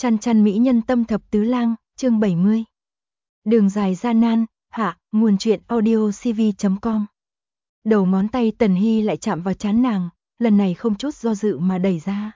Chăn chăn mỹ nhân tâm thập tứ lang, chương 70. Đường dài gian nan, hạ, nguồn truyện audio cv.com. Đầu ngón tay Tần Hy lại chạm vào trán nàng, lần này không chút do dự mà đẩy ra.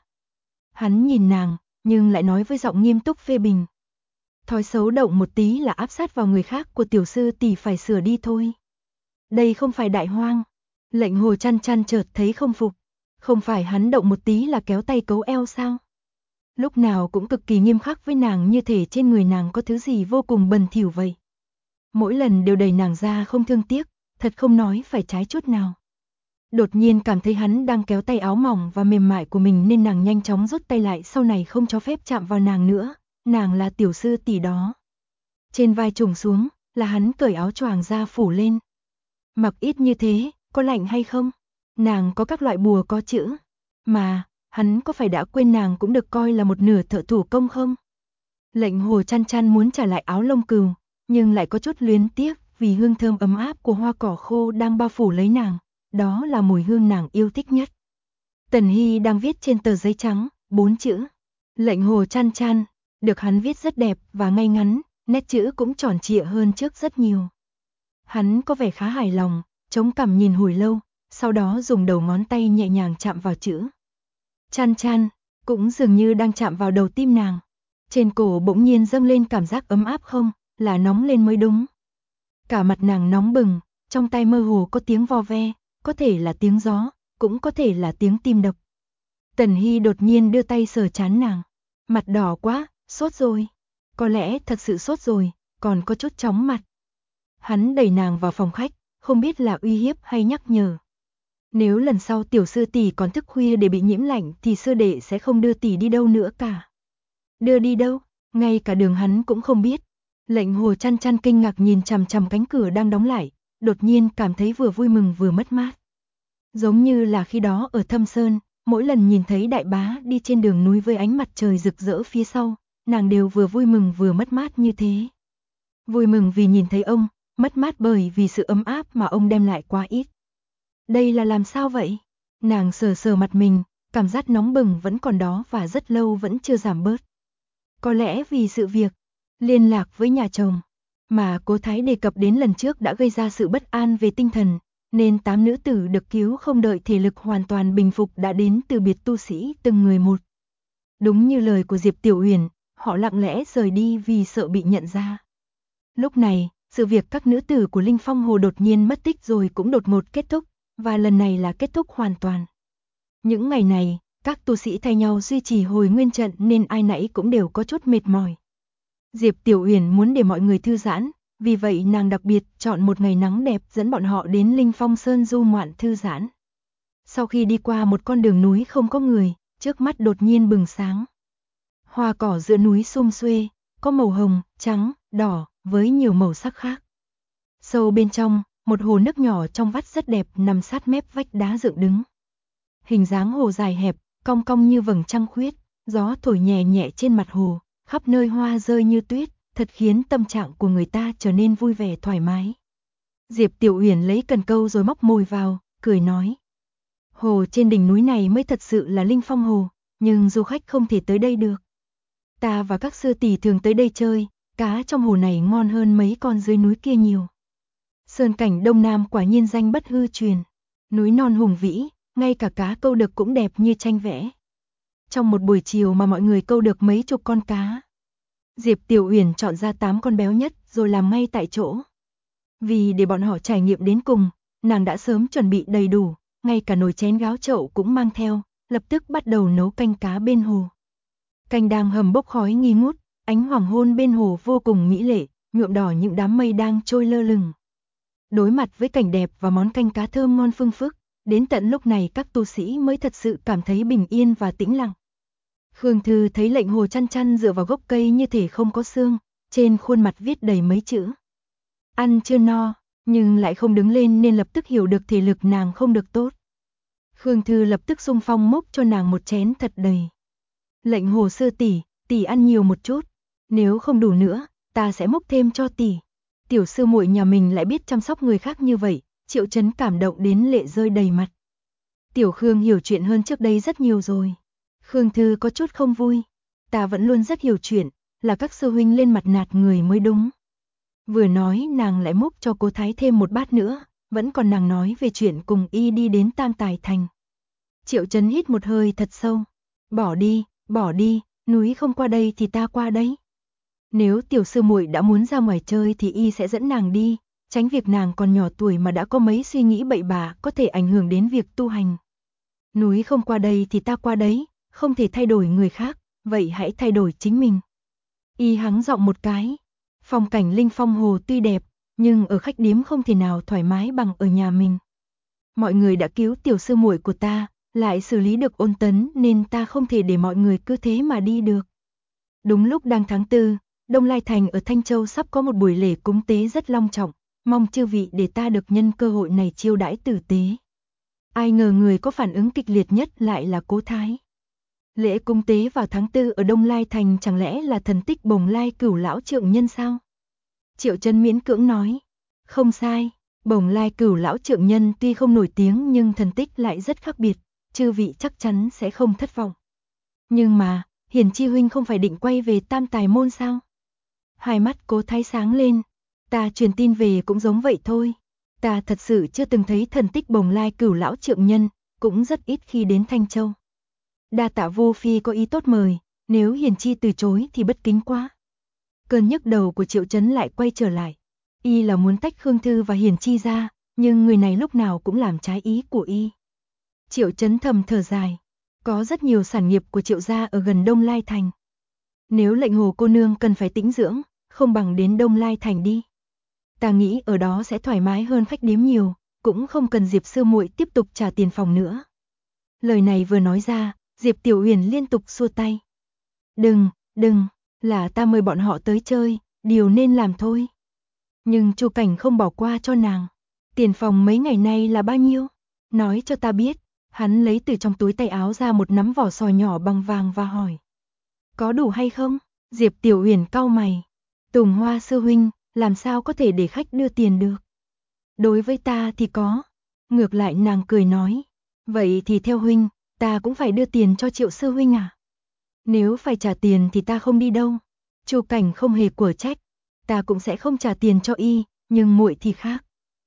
Hắn nhìn nàng, nhưng lại nói với giọng nghiêm túc phê bình. Thói xấu động một tí là áp sát vào người khác của tiểu sư tỷ phải sửa đi thôi. Đây không phải đại hoang. Lệnh Hồ chăn chăn chợt thấy không phục. Không phải hắn động một tí là kéo tay cấu eo sao? Lúc nào cũng cực kỳ nghiêm khắc với nàng, như thể trên người nàng có thứ gì vô cùng bẩn thỉu vậy. Mỗi lần đều đẩy nàng ra không thương tiếc, thật không nói phải trái chút nào. Đột nhiên cảm thấy hắn đang kéo tay áo mỏng và mềm mại của mình nên nàng nhanh chóng rút tay lại, sau này không cho phép chạm vào nàng nữa, nàng là tiểu sư tỷ đó. Trên vai trùng xuống, là hắn cởi áo choàng ra phủ lên. Mặc ít như thế, có lạnh hay không? Nàng có các loại bùa có chữ, mà hắn có phải đã quên nàng cũng được coi là một nửa thợ thủ công không? Lệnh Hồ chăn chăn muốn trả lại áo lông cừu, nhưng lại có chút luyến tiếc vì hương thơm ấm áp của hoa cỏ khô đang bao phủ lấy nàng, đó là mùi hương nàng yêu thích nhất. Tần Hy đang viết trên tờ giấy trắng, 4 chữ. Lệnh Hồ chăn chăn, được hắn viết rất đẹp và ngay ngắn, nét chữ cũng tròn trịa hơn trước rất nhiều. Hắn có vẻ khá hài lòng, chống cằm nhìn hồi lâu, sau đó dùng đầu ngón tay nhẹ nhàng chạm vào chữ. Chăn chăn, cũng dường như đang chạm vào đầu tim nàng. Trên cổ bỗng nhiên dâng lên cảm giác ấm áp, không, là nóng lên mới đúng. Cả mặt nàng nóng bừng, trong tai mơ hồ có tiếng vo ve, có thể là tiếng gió, cũng có thể là tiếng tim đập. Tần Hy đột nhiên đưa tay sờ trán nàng. Mặt đỏ quá, sốt rồi. Có lẽ thật sự sốt rồi, còn có chút chóng mặt. Hắn đẩy nàng vào phòng khách, không biết là uy hiếp hay nhắc nhở. Nếu lần sau tiểu sư tỷ còn thức khuya để bị nhiễm lạnh thì sư đệ sẽ không đưa tỷ đi đâu nữa cả. Đưa đi đâu? Ngay cả đường hắn cũng không biết. Lệnh Hồ chăn chăn kinh ngạc nhìn chằm chằm cánh cửa đang đóng lại, đột nhiên cảm thấy vừa vui mừng vừa mất mát. Giống như là khi đó ở Thâm Sơn, mỗi lần nhìn thấy đại bá đi trên đường núi với ánh mặt trời rực rỡ phía sau, nàng đều vừa vui mừng vừa mất mát như thế. Vui mừng vì nhìn thấy ông, mất mát bởi vì sự ấm áp mà ông đem lại quá ít. Đây là làm sao vậy? Nàng sờ sờ mặt mình, cảm giác nóng bừng vẫn còn đó và rất lâu vẫn chưa giảm bớt. Có lẽ vì sự việc liên lạc với nhà chồng mà Cố Thái đề cập đến lần trước đã gây ra sự bất an về tinh thần, nên 8 nữ tử được cứu không đợi thể lực hoàn toàn bình phục đã đến từ biệt tu sĩ từng người một. Đúng như lời của Diệp Tiểu Uyển, họ lặng lẽ rời đi vì sợ bị nhận ra. Lúc này, sự việc các nữ tử của Linh Phong Hồ đột nhiên mất tích rồi cũng đột ngột kết thúc, và lần này là kết thúc hoàn toàn. Những ngày này, các tu sĩ thay nhau duy trì hồi nguyên trận nên ai nãy cũng đều có chút mệt mỏi. Diệp Tiểu Uyển muốn để mọi người thư giãn, vì vậy nàng đặc biệt chọn một ngày nắng đẹp dẫn bọn họ đến Linh Phong Sơn du ngoạn thư giãn. Sau khi đi qua một con đường núi không có người, trước mắt đột nhiên bừng sáng. Hoa cỏ giữa núi sum xuê, có màu hồng, trắng, đỏ, với nhiều màu sắc khác. Sâu bên trong, một hồ nước nhỏ trong vắt rất đẹp nằm sát mép vách đá dựng đứng. Hình dáng hồ dài hẹp, cong cong như vầng trăng khuyết, gió thổi nhẹ nhẹ trên mặt hồ, khắp nơi hoa rơi như tuyết, thật khiến tâm trạng của người ta trở nên vui vẻ thoải mái. Diệp Tiểu Uyển lấy cần câu rồi móc mồi vào, cười nói. Hồ trên đỉnh núi này mới thật sự là Linh Phong Hồ, nhưng du khách không thể tới đây được. Ta và các sư tỷ thường tới đây chơi, cá trong hồ này ngon hơn mấy con dưới núi kia nhiều. Sơn cảnh Đông Nam quả nhiên danh bất hư truyền, núi non hùng vĩ, ngay cả cá câu được cũng đẹp như tranh vẽ. Trong một buổi chiều mà mọi người câu được mấy chục con cá. Diệp Tiểu Uyển chọn ra 8 con béo nhất rồi làm ngay tại chỗ. Vì để bọn họ trải nghiệm đến cùng, nàng đã sớm chuẩn bị đầy đủ, ngay cả nồi chén gáo chậu cũng mang theo, lập tức bắt đầu nấu canh cá bên hồ. Canh đang hầm bốc khói nghi ngút, ánh hoàng hôn bên hồ vô cùng mỹ lệ, nhuộm đỏ những đám mây đang trôi lơ lửng. Đối mặt với cảnh đẹp và món canh cá thơm ngon phương phức, đến tận lúc này các tu sĩ mới thật sự cảm thấy bình yên và tĩnh lặng. Khương Thư thấy Lệnh Hồ chăn chăn dựa vào gốc cây như thể không có xương, trên khuôn mặt viết đầy mấy chữ. Ăn chưa no, nhưng lại không đứng lên nên lập tức hiểu được thể lực nàng không được tốt. Khương Thư lập tức xung phong múc cho nàng một chén thật đầy. Lệnh Hồ sư tỷ, tỷ ăn nhiều một chút, nếu không đủ nữa, ta sẽ múc thêm cho tỷ. Tiểu sư muội nhà mình lại biết chăm sóc người khác như vậy, Triệu Chấn cảm động đến lệ rơi đầy mặt. Tiểu Khương hiểu chuyện hơn trước đây rất nhiều rồi. Khương Thư có chút không vui. ta vẫn luôn rất hiểu chuyện, là các sư huynh lên mặt nạt người mới đúng. Vừa nói nàng lại múc cho Cố Thái thêm một bát nữa, vẫn còn nàng nói về chuyện cùng y đi đến Tam Tài Thành. Triệu Chấn hít một hơi thật sâu. Bỏ đi, núi không qua đây thì ta qua đấy. Nếu tiểu sư muội đã muốn ra ngoài chơi thì y sẽ dẫn nàng đi, tránh việc nàng còn nhỏ tuổi mà đã có mấy suy nghĩ bậy bạ có thể ảnh hưởng đến việc tu hành. Núi không qua đây thì ta qua đấy, không thể thay đổi người khác, vậy hãy thay đổi chính mình. Y hắng giọng một cái. Phong cảnh Linh Phong Hồ tuy đẹp, nhưng ở khách điếm không thể nào thoải mái bằng ở nhà mình. Mọi người đã cứu tiểu sư muội của ta, lại xử lý được Ôn Tấn nên ta không thể để mọi người cứ thế mà đi được. Đúng lúc đang tháng 4, Đông Lai Thành ở Thanh Châu sắp có một buổi lễ cúng tế rất long trọng, mong chư vị để ta được nhân cơ hội này chiêu đãi tử tế. Ai ngờ người có phản ứng kịch liệt nhất lại là Cố Thái. Lễ cúng tế vào tháng 4 ở Đông Lai Thành chẳng lẽ là thần tích Bồng Lai Cửu Lão Trượng Nhân sao? Triệu Chấn miễn cưỡng nói. Không sai, Bồng Lai Cửu Lão Trượng Nhân tuy không nổi tiếng nhưng thần tích lại rất khác biệt, chư vị chắc chắn sẽ không thất vọng. Nhưng mà, Hiển Chi huynh không phải định quay về Tam Tài Môn sao? Hai mắt Cố Thái sáng lên. Ta truyền tin về cũng giống vậy thôi. Ta thật sự chưa từng thấy thần tích Bồng Lai Cửu Lão Trượng Nhân, cũng rất ít khi đến Thanh Châu. Đa tạ Vô Phi có ý tốt mời, nếu Hiển Chi từ chối thì bất kính quá. Cơn nhức đầu của Triệu Chấn lại quay trở lại. Y là muốn tách Khương Thư và Hiển Chi ra, nhưng người này lúc nào cũng làm trái ý của y. Triệu Chấn thầm thở dài. Có rất nhiều sản nghiệp của Triệu gia ở gần Đông Lai Thành. Nếu Lệnh Hồ cô nương cần phải tĩnh dưỡng, không bằng đến Đông Lai Thành đi. Ta nghĩ ở đó sẽ thoải mái hơn khách điếm nhiều, cũng không cần Diệp sư muội tiếp tục trả tiền phòng nữa. Lời này vừa nói ra, Diệp Tiểu Huyền liên tục xua tay. Đừng, là ta mời bọn họ tới chơi, điều nên làm thôi. Nhưng Chu Cảnh không bỏ qua cho nàng. Tiền phòng mấy ngày nay là bao nhiêu? Nói cho ta biết. Hắn lấy từ trong túi tay áo ra một nắm vỏ sò nhỏ bằng vàng và hỏi. Có đủ hay không? Diệp Tiểu Huyền cau mày. Tùng Hoa sư huynh, làm sao có thể để khách đưa tiền được? Đối với ta thì có. Ngược lại nàng cười nói. Vậy thì theo huynh, ta cũng phải đưa tiền cho Triệu sư huynh à? Nếu phải trả tiền thì ta không đi đâu. Chu Cảnh không hề quở trách. Ta cũng sẽ không trả tiền cho y, nhưng muội thì khác.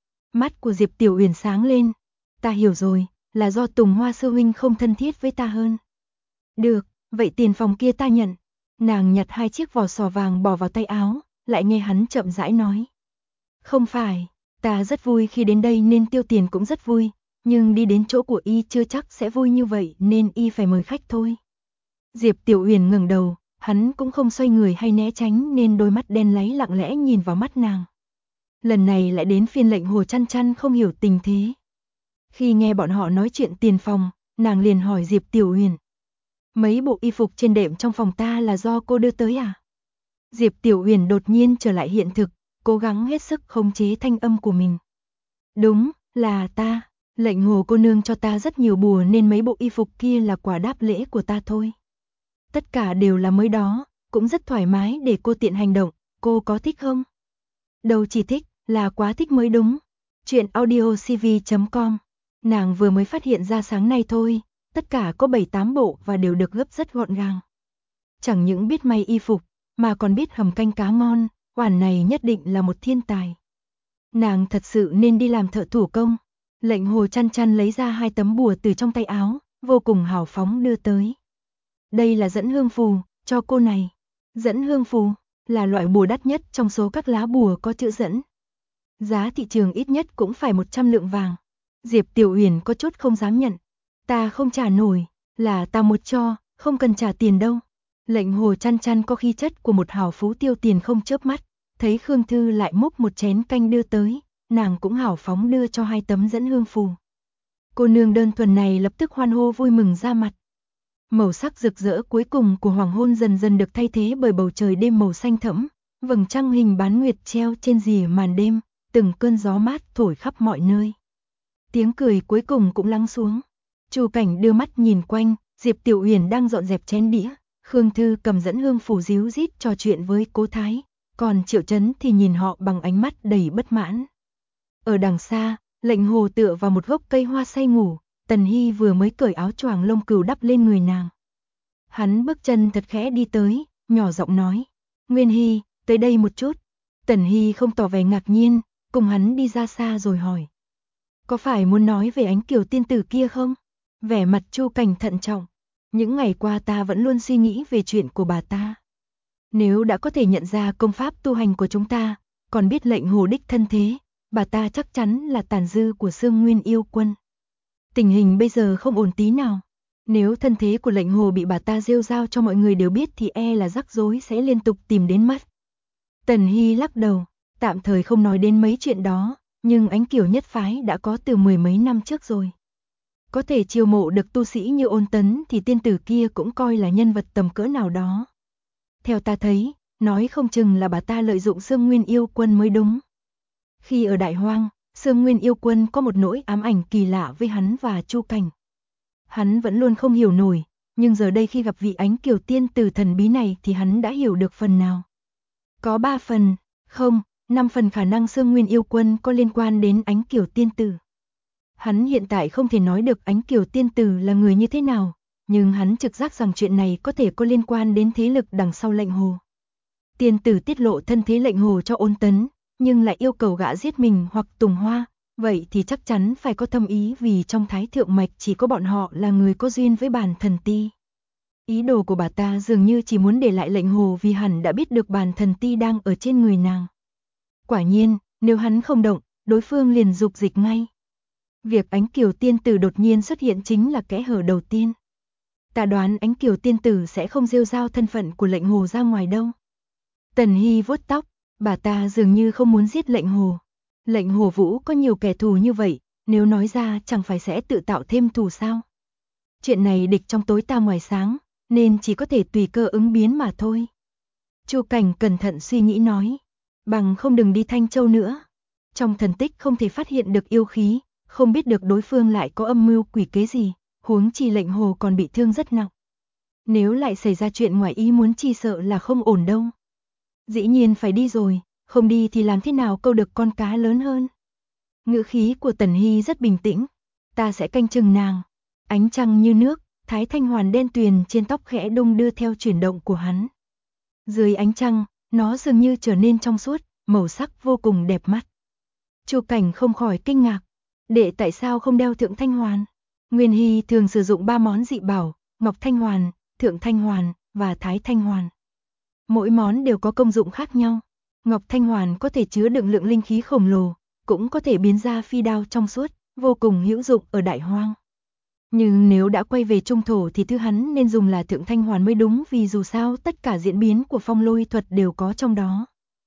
Mắt của Diệp Tiểu Huyền sáng lên. Ta hiểu rồi, là do Tùng Hoa sư huynh không thân thiết với ta hơn. Được, vậy tiền phòng kia ta nhận. Nàng nhặt 2 chiếc vỏ sò vàng bỏ vào tay áo, lại nghe hắn chậm rãi nói. Không phải, ta rất vui khi đến đây nên tiêu tiền cũng rất vui, nhưng đi đến chỗ của y chưa chắc sẽ vui như vậy nên y phải mời khách thôi. Diệp Tiểu Huyền ngẩng đầu, hắn cũng không xoay người hay né tránh nên đôi mắt đen láy lặng lẽ nhìn vào mắt nàng. Lần này lại đến phiên Lệnh Hồ Chăn Chăn không hiểu tình thế. Khi nghe bọn họ nói chuyện tiền phòng, nàng liền hỏi Diệp Tiểu Huyền. Mấy bộ y phục trên đệm trong phòng ta là do cô đưa tới à? Diệp Tiểu Huyền đột nhiên trở lại hiện thực, cố gắng hết sức khống chế thanh âm của mình. Đúng, là ta. Lệnh Hồ cô nương cho ta rất nhiều bùa nên mấy bộ y phục kia là quà đáp lễ của ta thôi. Tất cả đều là mới đó, cũng rất thoải mái để cô tiện hành động, cô có thích không? Đâu chỉ thích, là quá thích mới đúng. Chuyện audiocv.com. Nàng vừa mới phát hiện ra sáng nay thôi, tất cả có 7-8 bộ và đều được gấp rất gọn gàng. Chẳng những biết may y phục, mà còn biết hầm canh cá ngon, khoản này nhất định là một thiên tài. Nàng thật sự nên đi làm thợ thủ công. Lệnh Hồ Chăn Chăn lấy ra 2 tấm bùa từ trong tay áo, vô cùng hào phóng đưa tới. Đây là dẫn hương phù, cho cô này. Dẫn hương phù là loại bùa đắt nhất trong số các lá bùa có chữ dẫn. Giá thị trường ít nhất cũng phải 100 lượng vàng. Diệp Tiểu Huyền có chút không dám nhận. Ta không trả nổi, là ta một cho, không cần trả tiền đâu. Lệnh Hồ Chăn Chăn có khí chất của một hào phú tiêu tiền không chớp mắt. Thấy Khương Thư lại múc một chén canh đưa tới, nàng cũng hào phóng đưa cho 2 tấm dẫn hương phù. Cô nương đơn thuần này lập tức hoan hô vui mừng ra mặt. Màu sắc rực rỡ cuối cùng của hoàng hôn dần dần được thay thế bởi bầu trời đêm màu xanh thẫm, vầng trăng hình bán nguyệt treo trên rìa màn đêm, từng cơn gió mát thổi khắp mọi nơi. Tiếng cười cuối cùng cũng lắng xuống. Chu Cảnh đưa mắt nhìn quanh, Diệp Tiểu Huyền đang dọn dẹp chén đĩa, Khương Thư cầm dẫn hương phù díu dít trò chuyện với Cố Thái, còn Triệu Chấn thì nhìn họ bằng ánh mắt đầy bất mãn. Ở đằng xa, Lệnh Hồ tựa vào một gốc cây hoa say ngủ, Tần Hy vừa mới cởi áo choàng lông cừu đắp lên người nàng. Hắn bước chân thật khẽ đi tới, nhỏ giọng nói, Nguyên Hy, tới đây một chút. Tần Hy không tỏ vẻ ngạc nhiên, cùng hắn đi ra xa rồi hỏi. Có phải muốn nói về Ánh Kiều tiên tử kia không? Vẻ mặt Chu Cảnh thận trọng. Những ngày qua ta vẫn luôn suy nghĩ về chuyện của bà ta. Nếu đã có thể nhận ra công pháp tu hành của chúng ta, còn biết lệnh hồ đích thân thế, bà ta chắc chắn là tàn dư của Sương Nguyên yêu quân. Tình hình bây giờ không ổn tí nào. Nếu thân thế của lệnh hồ bị bà ta rêu rao cho mọi người đều biết thì e là rắc rối sẽ liên tục tìm đến mất. Tần Hy lắc đầu, tạm thời không nói đến mấy chuyện đó, nhưng Ánh Kiều nhất phái đã có từ mười mấy năm trước rồi. Có thể chiêu mộ được tu sĩ như Ôn Tấn thì tiên tử kia cũng coi là nhân vật tầm cỡ nào đó. Theo ta thấy, nói không chừng là bà ta lợi dụng Sương Nguyên yêu quân mới đúng. Khi ở Đại Hoang, Sương Nguyên yêu quân có một nỗi ám ảnh kỳ lạ với hắn và Chu Cảnh. Hắn vẫn luôn không hiểu nổi, nhưng giờ đây khi gặp vị Ánh Kiều tiên tử thần bí này thì hắn đã hiểu được phần nào. Có 3 phần, không, 5 phần khả năng Sương Nguyên yêu quân có liên quan đến Ánh Kiều tiên tử. Hắn hiện tại không thể nói được Ánh Kiều tiên tử là người như thế nào, nhưng hắn trực giác rằng chuyện này có thể có liên quan đến thế lực đằng sau lệnh hồ. Tiên tử tiết lộ thân thế lệnh hồ cho Ôn Tấn, nhưng lại yêu cầu gã giết mình hoặc Tùng Hoa, vậy thì chắc chắn phải có thâm ý vì trong Thái Thượng Mạch chỉ có bọn họ là người có duyên với Bàn Thần Ti. Ý đồ của bà ta dường như chỉ muốn để lại lệnh hồ vì hẳn đã biết được Bàn Thần Ti đang ở trên người nàng. Quả nhiên, nếu hắn không động, đối phương liền dục dịch ngay. Việc Ánh Kiều tiên tử đột nhiên xuất hiện chính là kẽ hở đầu tiên. Ta đoán Ánh Kiều tiên tử sẽ không rêu rao thân phận của lệnh hồ ra ngoài đâu. Tần Hy vuốt tóc, bà ta dường như không muốn giết lệnh hồ. Lệnh hồ Vũ có nhiều kẻ thù như vậy, nếu nói ra chẳng phải sẽ tự tạo thêm thù sao. Chuyện này địch trong tối ta ngoài sáng, nên chỉ có thể tùy cơ ứng biến mà thôi. Chu Cảnh cẩn thận suy nghĩ nói, bằng không đừng đi Thanh Châu nữa. Trong thần tích không thể phát hiện được yêu khí, không biết được đối phương lại có âm mưu quỷ kế gì, huống chi lệnh hồ còn bị thương rất nặng. Nếu lại xảy ra chuyện ngoài ý muốn chi sợ là không ổn đâu. Dĩ nhiên phải đi rồi, không đi thì làm thế nào câu được con cá lớn hơn. Ngữ khí của Tần Hy rất bình tĩnh, ta sẽ canh chừng nàng. Ánh trăng như nước, thái thanh hoàn đen tuyền trên tóc khẽ đung đưa theo chuyển động của hắn. Dưới ánh trăng, nó dường như trở nên trong suốt, màu sắc vô cùng đẹp mắt. Chu Cảnh không khỏi kinh ngạc, đệ tại sao không đeo thượng thanh hoàn? Nguyên Hy thường sử dụng 3 món dị bảo, ngọc thanh hoàn, thượng thanh hoàn và thái thanh hoàn. Mỗi món đều có công dụng khác nhau. Ngọc thanh hoàn có thể chứa đựng lượng linh khí khổng lồ, cũng có thể biến ra phi đao trong suốt, vô cùng hữu dụng ở Đại Hoang. Nhưng nếu đã quay về trung thổ thì thứ hắn nên dùng là thượng thanh hoàn mới đúng, vì dù sao tất cả diễn biến của phong lôi thuật đều có trong đó.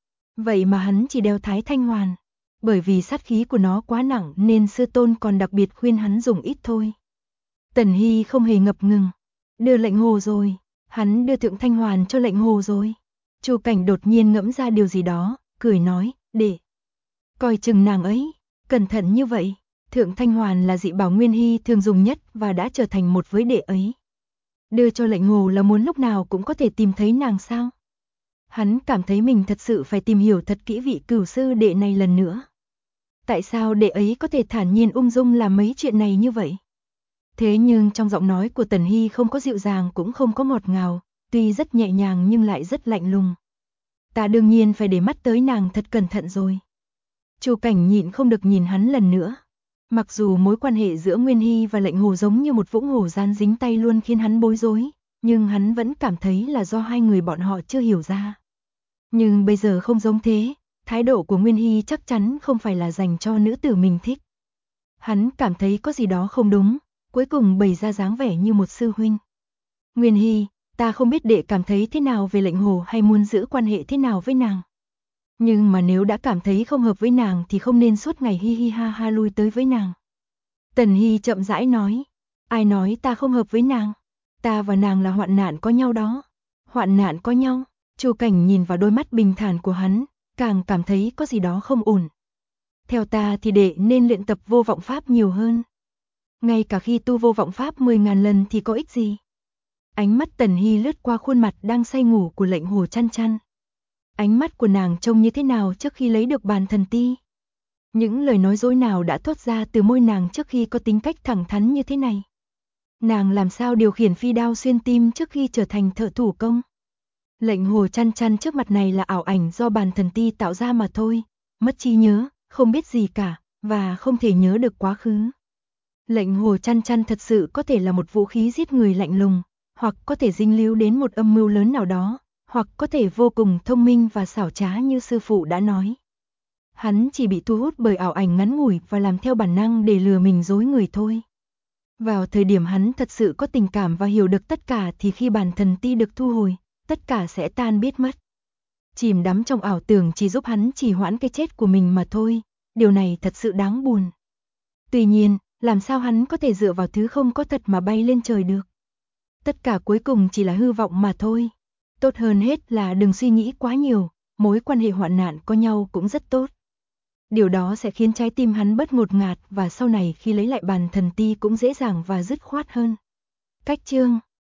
Vậy mà hắn chỉ đeo thái thanh hoàn, bởi vì sát khí của nó quá nặng nên sư tôn còn đặc biệt khuyên hắn dùng ít thôi. Tần Hy không hề ngập ngừng, đưa lệnh hồ rồi, hắn đưa thượng thanh hoàn cho lệnh hồ rồi. Chu Cảnh đột nhiên ngẫm ra điều gì đó, cười nói, để coi chừng nàng ấy, cẩn thận như vậy. Thượng thanh hoàn là dị bảo Nguyên Hy thường dùng nhất và đã trở thành một với đệ ấy. Đưa cho lệnh hồ là muốn lúc nào cũng có thể tìm thấy nàng sao? Hắn cảm thấy mình thật sự phải tìm hiểu thật kỹ vị cửu sư đệ này lần nữa. Tại sao đệ ấy có thể thản nhiên ung dung làm mấy chuyện này như vậy? Thế nhưng trong giọng nói của Tần Hy không có dịu dàng cũng không có ngọt ngào, tuy rất nhẹ nhàng nhưng lại rất lạnh lùng. Ta đương nhiên phải để mắt tới nàng thật cẩn thận rồi. Chu Cảnh nhịn không được nhìn hắn lần nữa. Mặc dù mối quan hệ giữa Nguyên Hy và lệnh hồ giống như một vũng hồ gian dính tay luôn khiến hắn bối rối, nhưng hắn vẫn cảm thấy là do hai người bọn họ chưa hiểu ra. Nhưng bây giờ không giống thế, thái độ của Nguyên Hy chắc chắn không phải là dành cho nữ tử mình thích. Hắn cảm thấy có gì đó không đúng, cuối cùng bày ra dáng vẻ như một sư huynh. Nguyên Hy, ta không biết đệ cảm thấy thế nào về lệnh hồ hay muốn giữ quan hệ thế nào với nàng. Nhưng mà nếu đã cảm thấy không hợp với nàng thì không nên suốt ngày hi hi ha ha lui tới với nàng. Tần Hy chậm rãi nói, ai nói ta không hợp với nàng, ta và nàng là hoạn nạn có nhau đó. Hoạn nạn có nhau. Chu Cảnh nhìn vào đôi mắt bình thản của hắn, càng cảm thấy có gì đó không ổn. Theo ta thì đệ nên luyện tập vô vọng pháp nhiều hơn. Ngay cả khi tu vô vọng pháp 10.000 lần thì có ích gì? Ánh mắt Tần Hy lướt qua khuôn mặt đang say ngủ của lệnh hồ chăn chăn. Ánh mắt của nàng trông như thế nào trước khi lấy được Bàn Thần Ti? Những lời nói dối nào đã thốt ra từ môi nàng trước khi có tính cách thẳng thắn như thế này? Nàng làm sao điều khiển phi đao xuyên tim trước khi trở thành thợ thủ công? Lệnh Hồ Chăn Chăn trước mặt này là ảo ảnh do bản thần ti tạo ra mà thôi, mất trí nhớ, không biết gì cả, và không thể nhớ được quá khứ. Lệnh Hồ Chăn Chăn thật sự có thể là một vũ khí giết người lạnh lùng, hoặc có thể dính líu đến một âm mưu lớn nào đó, hoặc có thể vô cùng thông minh và xảo trá như sư phụ đã nói. Hắn chỉ bị thu hút bởi ảo ảnh ngắn ngủi và làm theo bản năng để lừa mình dối người thôi. Vào thời điểm hắn thật sự có tình cảm và hiểu được tất cả thì khi bản thần ti được thu hồi, tất cả sẽ tan biết mất. Chìm đắm trong ảo tưởng chỉ giúp hắn trì hoãn cái chết của mình mà thôi, điều này thật sự đáng buồn. Tuy nhiên, làm sao hắn có thể dựa vào thứ không có thật mà bay lên trời được? Tất cả cuối cùng chỉ là hư vọng mà thôi. Tốt hơn hết là đừng suy nghĩ quá nhiều, mối quan hệ hoạn nạn có nhau cũng rất tốt. Điều đó sẽ khiến trái tim hắn bớt ngột ngạt và sau này khi lấy lại bản thần ti cũng dễ dàng và dứt khoát hơn. Cách chương